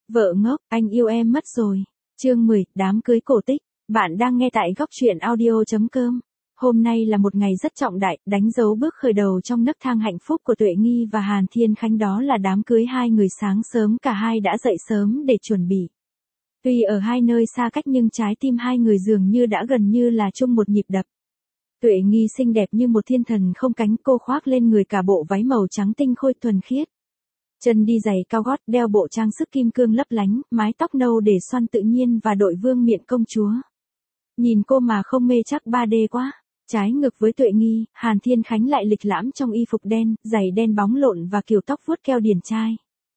Vợ ngốc, anh yêu em mất rồi. Chương 10, đám cưới cổ tích. Bạn đang nghe tại góc truyện audio.com. Hôm nay là một ngày rất trọng đại, đánh dấu bước khởi đầu trong nấc thang hạnh phúc của Tuệ Nghi và Hàn Thiên Khánh, đó là đám cưới hai người. Sáng sớm cả hai đã dậy sớm để chuẩn bị. Tuy ở hai nơi xa cách nhưng trái tim hai người dường như đã gần như là chung một nhịp đập. Tuệ Nghi xinh đẹp như một thiên thần không cánh, cô khoác lên người cả bộ váy màu trắng tinh khôi thuần khiết. Chân đi giày cao gót, đeo bộ trang sức kim cương lấp lánh, mái tóc nâu để xoăn tự nhiên và đội vương miện công chúa. Nhìn cô mà không mê chắc 3D quá. Trái ngược với Tuệ Nghi, Hàn Thiên Khánh lại lịch lãm trong y phục đen, giày đen bóng lộn và kiểu tóc vuốt keo điển trai.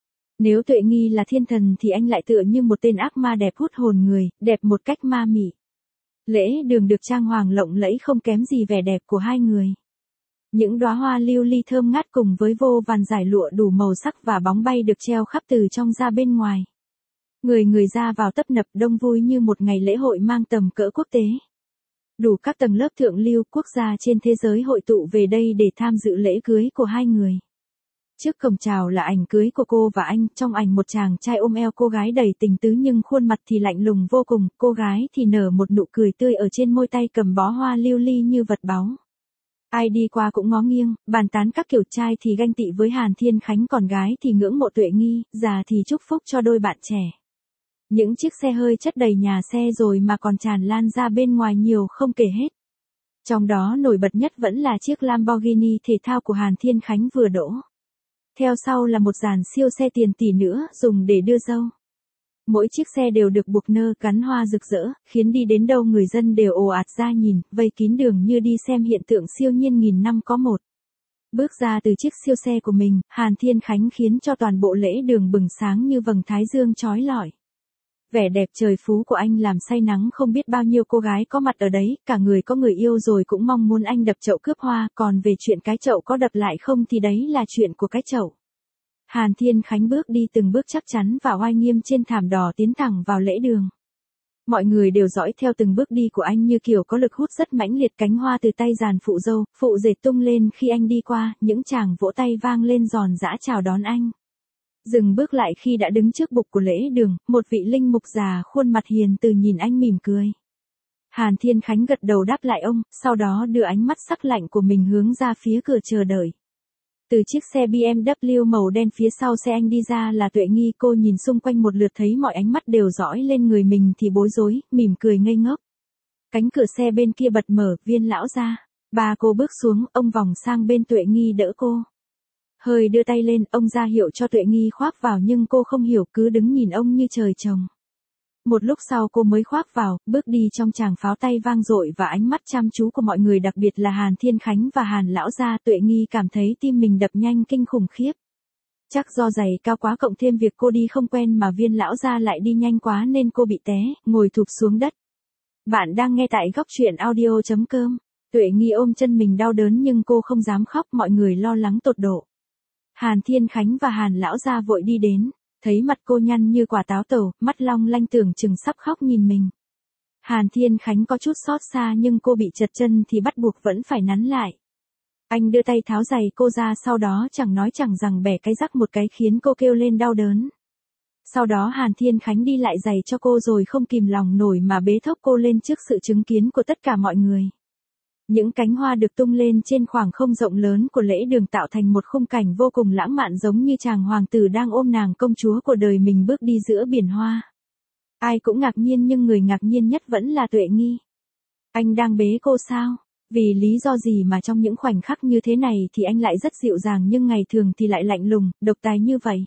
Nếu Tuệ Nghi là thiên thần thì anh lại tựa như một tên ác ma đẹp hút hồn người, đẹp một cách ma mị. Lễ đường được trang hoàng lộng lẫy không kém gì vẻ đẹp của hai người. Những đóa hoa lưu ly thơm ngát cùng với vô vàn dải lụa đủ màu sắc và bóng bay được treo khắp từ trong ra bên ngoài. Người ra vào tấp nập, đông vui như một ngày lễ hội mang tầm cỡ quốc tế. Đủ các tầng lớp thượng lưu quốc gia trên thế giới hội tụ về đây để tham dự lễ cưới của hai người. Trước cổng chào là ảnh cưới của cô và anh, trong ảnh một chàng trai ôm eo cô gái đầy tình tứ nhưng khuôn mặt thì lạnh lùng vô cùng, cô gái thì nở một nụ cười tươi ở trên môi, tay cầm bó hoa lưu ly như vật báu. Ai đi qua cũng ngó nghiêng, bàn tán các kiểu, trai thì ganh tị với Hàn Thiên Khánh, còn gái thì ngưỡng mộ Tuệ Nghi, già thì chúc phúc cho đôi bạn trẻ. Những chiếc xe hơi chất đầy nhà xe rồi mà còn tràn lan ra bên ngoài nhiều không kể hết. Trong đó nổi bật nhất vẫn là chiếc Lamborghini thể thao của Hàn Thiên Khánh vừa đỗ. Theo sau là một dàn siêu xe tiền tỷ nữa dùng để đưa dâu. Mỗi chiếc xe đều được buộc nơ gắn hoa rực rỡ, khiến đi đến đâu người dân đều ồ ạt ra nhìn, vây kín đường như đi xem hiện tượng siêu nhiên nghìn năm có một. Bước ra từ chiếc siêu xe của mình, Hàn Thiên Khánh khiến cho toàn bộ lễ đường bừng sáng như vầng thái dương chói lọi. Vẻ đẹp trời phú của anh làm say nắng không biết bao nhiêu cô gái có mặt ở đấy, cả người có người yêu rồi cũng mong muốn anh đập chậu cướp hoa, còn về chuyện cái chậu có đập lại không thì đấy là chuyện của cái chậu. Hàn Thiên Khánh bước đi từng bước chắc chắn và oai nghiêm trên thảm đỏ tiến thẳng vào lễ đường. Mọi người đều dõi theo từng bước đi của anh như kiểu có lực hút rất mãnh liệt, cánh hoa từ tay dàn phụ dâu, phụ rể tung lên khi anh đi qua, những tràng vỗ tay vang lên giòn giã chào đón anh. Dừng bước lại khi đã đứng trước bục của lễ đường, một vị linh mục già khuôn mặt hiền từ nhìn anh mỉm cười. Hàn Thiên Khánh gật đầu đáp lại ông, sau đó đưa ánh mắt sắc lạnh của mình hướng ra phía cửa chờ đợi. Từ chiếc xe BMW màu đen phía sau xe anh đi ra là Tuệ Nghi, cô nhìn xung quanh một lượt thấy mọi ánh mắt đều dõi lên người mình thì bối rối, mỉm cười ngây ngốc. Cánh cửa xe bên kia bật mở, Viên lão ra. Ba cô bước xuống, ông vòng sang bên Tuệ Nghi đỡ cô. Hơi đưa tay lên, ông ra hiệu cho Tuệ Nghi khoác vào nhưng cô không hiểu, cứ đứng nhìn ông như trời trồng. Một lúc sau cô mới khoác vào, bước đi trong tràng pháo tay vang dội và ánh mắt chăm chú của mọi người, đặc biệt là Hàn Thiên Khánh và Hàn lão gia. Tuệ Nghi cảm thấy tim mình đập nhanh kinh khủng khiếp. Chắc do giày cao quá cộng thêm việc cô đi không quen mà Viên lão gia lại đi nhanh quá nên cô bị té, ngồi thụp xuống đất. Bạn đang nghe tại góc truyện audio.com. Tuệ Nghi ôm chân mình đau đớn nhưng cô không dám khóc, mọi người lo lắng tột độ. Hàn Thiên Khánh và Hàn lão gia vội đi đến. Thấy mặt cô nhăn như quả táo tẩu, mắt long lanh tưởng chừng sắp khóc nhìn mình. Hàn Thiên Khánh có chút xót xa nhưng cô bị trật chân thì bắt buộc vẫn phải nắn lại. Anh đưa tay tháo giày cô ra, sau đó chẳng nói chẳng rằng bẻ cái rắc một cái khiến cô kêu lên đau đớn. Sau đó Hàn Thiên Khánh đi lại giày cho cô rồi không kìm lòng nổi mà bế thốc cô lên trước sự chứng kiến của tất cả mọi người. Những cánh hoa được tung lên trên khoảng không rộng lớn của lễ đường tạo thành một khung cảnh vô cùng lãng mạn, giống như chàng hoàng tử đang ôm nàng công chúa của đời mình bước đi giữa biển hoa. Ai cũng ngạc nhiên nhưng người ngạc nhiên nhất vẫn là Tuệ Nghi. Anh đang bế cô sao? Vì lý do gì mà trong những khoảnh khắc như thế này thì anh lại rất dịu dàng nhưng ngày thường thì lại lạnh lùng, độc tài như vậy?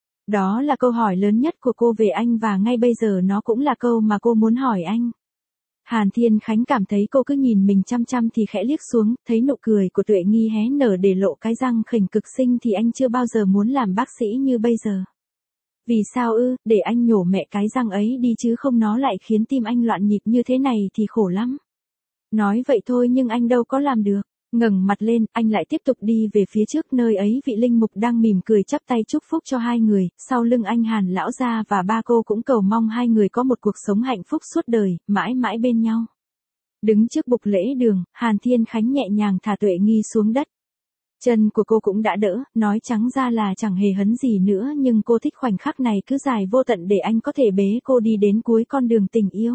Đó là câu hỏi lớn nhất của cô về anh và ngay bây giờ nó cũng là câu mà cô muốn hỏi anh. Hàn Thiên Khánh cảm thấy cô cứ nhìn mình chăm chăm thì khẽ liếc xuống, thấy nụ cười của Tuệ Nghi hé nở để lộ cái răng khỉnh cực xinh thì anh chưa bao giờ muốn làm bác sĩ như bây giờ. Vì sao ư, để anh nhổ mẹ cái răng ấy đi chứ không nó lại khiến tim anh loạn nhịp như thế này thì khổ lắm. Nói vậy thôi nhưng anh đâu có làm được. Ngẩng mặt lên, anh lại tiếp tục đi về phía trước, nơi ấy vị linh mục đang mỉm cười chắp tay chúc phúc cho hai người, sau lưng anh Hàn lão gia và ba cô cũng cầu mong hai người có một cuộc sống hạnh phúc suốt đời, mãi mãi bên nhau. Đứng trước bục lễ đường, Hàn Thiên Khánh nhẹ nhàng thả Tuệ Nghi xuống đất. Chân của cô cũng đã đỡ, nói trắng ra là chẳng hề hấn gì nữa nhưng cô thích khoảnh khắc này cứ dài vô tận để anh có thể bế cô đi đến cuối con đường tình yêu.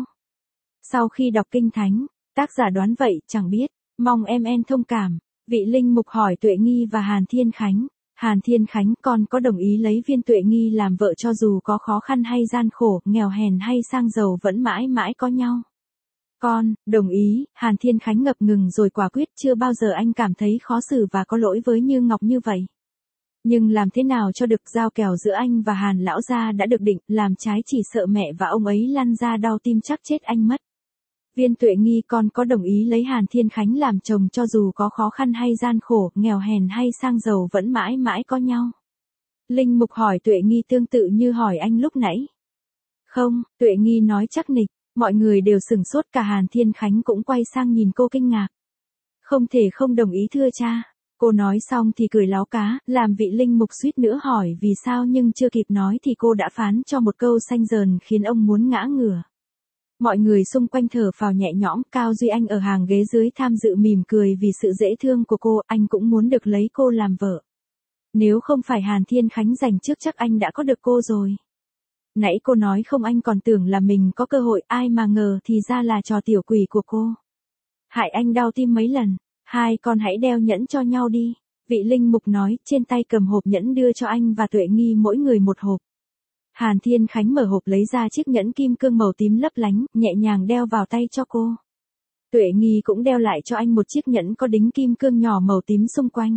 Sau khi đọc kinh thánh, tác giả đoán vậy, chẳng biết, mong em thông cảm. Vị linh mục hỏi Tuệ Nghi và Hàn Thiên Khánh. Hàn Thiên Khánh, con có đồng ý lấy Viên Tuệ Nghi làm vợ cho dù có khó khăn hay gian khổ, nghèo hèn hay sang giàu vẫn mãi mãi có nhau? Con, đồng ý. Hàn Thiên Khánh ngập ngừng rồi quả quyết, chưa bao giờ anh cảm thấy khó xử và có lỗi với Như Ngọc như vậy. Nhưng làm thế nào cho được, giao kèo giữa anh và Hàn lão gia đã được định, làm trái chỉ sợ mẹ và ông ấy lăn ra đau tim chắc chết anh mất. Viên Tuệ Nghi, con có đồng ý lấy Hàn Thiên Khánh làm chồng cho dù có khó khăn hay gian khổ, nghèo hèn hay sang giàu vẫn mãi mãi có nhau? Linh mục hỏi Tuệ Nghi tương tự như hỏi anh lúc nãy. Không, Tuệ Nghi nói chắc nịch. Mọi người đều sửng sốt, cả Hàn Thiên Khánh cũng quay sang nhìn cô kinh ngạc. Không thể không đồng ý thưa cha. Cô nói xong thì cười láo cá, làm vị linh mục suýt nữa hỏi vì sao nhưng chưa kịp nói thì cô đã phán cho một câu xanh dờn khiến ông muốn ngã ngửa. Mọi người xung quanh thở phào nhẹ nhõm, Cao Duy Anh ở hàng ghế dưới tham dự mỉm cười vì sự dễ thương của cô, anh cũng muốn được lấy cô làm vợ. Nếu không phải Hàn Thiên Khánh giành trước chắc anh đã có được cô rồi. Nãy cô nói không, anh còn tưởng là mình có cơ hội, ai mà ngờ thì ra là trò tiểu quỷ của cô. Hại anh đau tim mấy lần, hai con hãy đeo nhẫn cho nhau đi. Vị linh mục nói, trên tay cầm hộp nhẫn đưa cho anh và Tuệ Nghi mỗi người một hộp. Hàn Thiên Khánh mở hộp lấy ra chiếc nhẫn kim cương màu tím lấp lánh, nhẹ nhàng đeo vào tay cho cô. Tuệ Nghi cũng đeo lại cho anh một chiếc nhẫn có đính kim cương nhỏ màu tím xung quanh.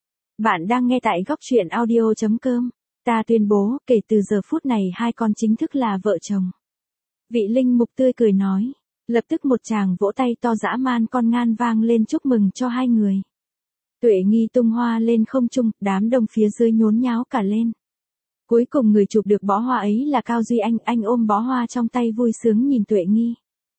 Bạn đang nghe tại góc truyện audio.com. Ta tuyên bố, kể từ giờ phút này hai con chính thức là vợ chồng. Vị linh mục tươi cười nói. Lập tức một tràng vỗ tay to dã man con ngan vang lên chúc mừng cho hai người. Tuệ Nghi tung hoa lên không trung, đám đông phía dưới nhốn nháo cả lên. Cuối cùng người chụp được bó hoa ấy là Cao Duy Anh ôm bó hoa trong tay vui sướng nhìn Tuệ Nghi.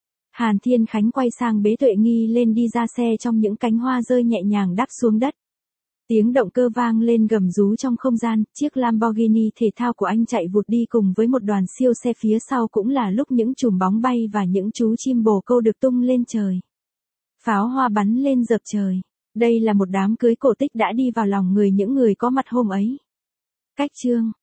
Hàn Thiên Khánh quay sang bế Tuệ Nghi lên đi ra xe trong những cánh hoa rơi nhẹ nhàng đáp xuống đất. Tiếng động cơ vang lên gầm rú trong không gian, chiếc Lamborghini thể thao của anh chạy vụt đi cùng với một đoàn siêu xe phía sau, cũng là lúc những chùm bóng bay và những chú chim bồ câu được tung lên trời. Pháo hoa bắn lên dập trời. Đây là một đám cưới cổ tích đã đi vào lòng người những người có mặt hôm ấy. Cách chương